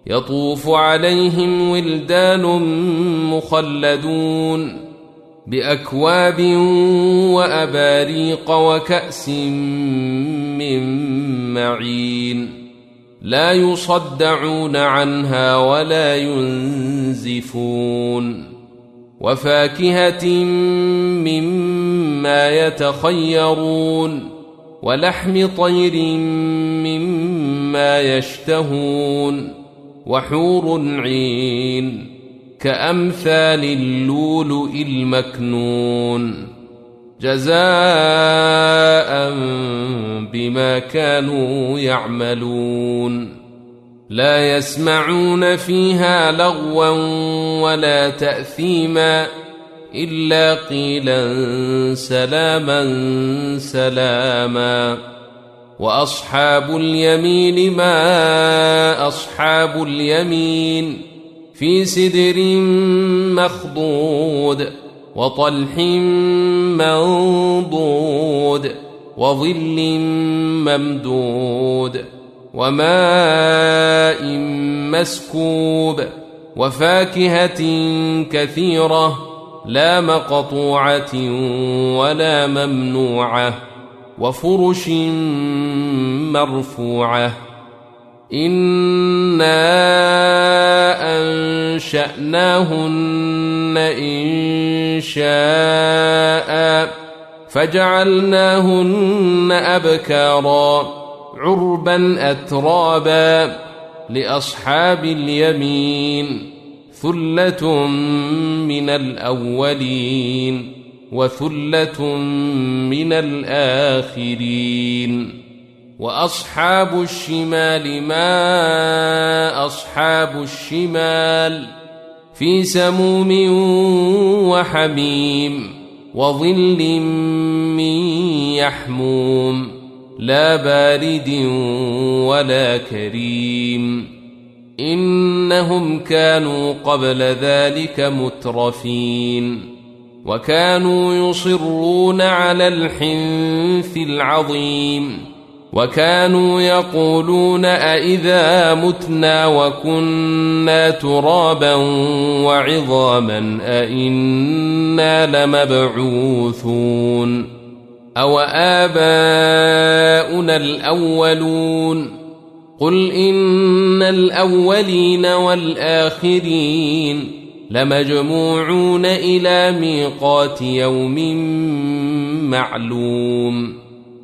يطوف عليهم ولدان مخلدون بأكواب وأباريق وكأس من معين لا يصدعون عنها ولا ينزفون وفاكهة مما يتخيرون ولحم طير مما يشتهون وحور عين كأمثال اللؤلؤ المكنون جزاء بما كانوا يعملون لا يسمعون فيها لغوا ولا تأثيما إلا قيلا سلاما سلاما وأصحاب اليمين ما أصحاب اليمين في سدر مخضود وطلح منضود وظل ممدود وماء مسكوب وفاكهة كثيرة لا مقطوعة ولا ممنوعة وفرش مرفوعة إنا أنشأناهن إنشاء فجعلناهن أبكارا عربا أترابا لأصحاب اليمين ثلة من الأولين وثلة من الآخرين وأصحاب الشمال ما أصحاب الشمال في سموم وحميم وظل من يحموم لا بارد ولا كريم إنهم كانوا قبل ذلك مترفين وكانوا يصرون على الحنث العظيم وكانوا يقولون أئذا متنا وكنا ترابا وعظاما أئنا لمبعوثون أو آباؤنا الأولون قل إن الأولين والآخرين لمجموعون إلى ميقات يوم معلوم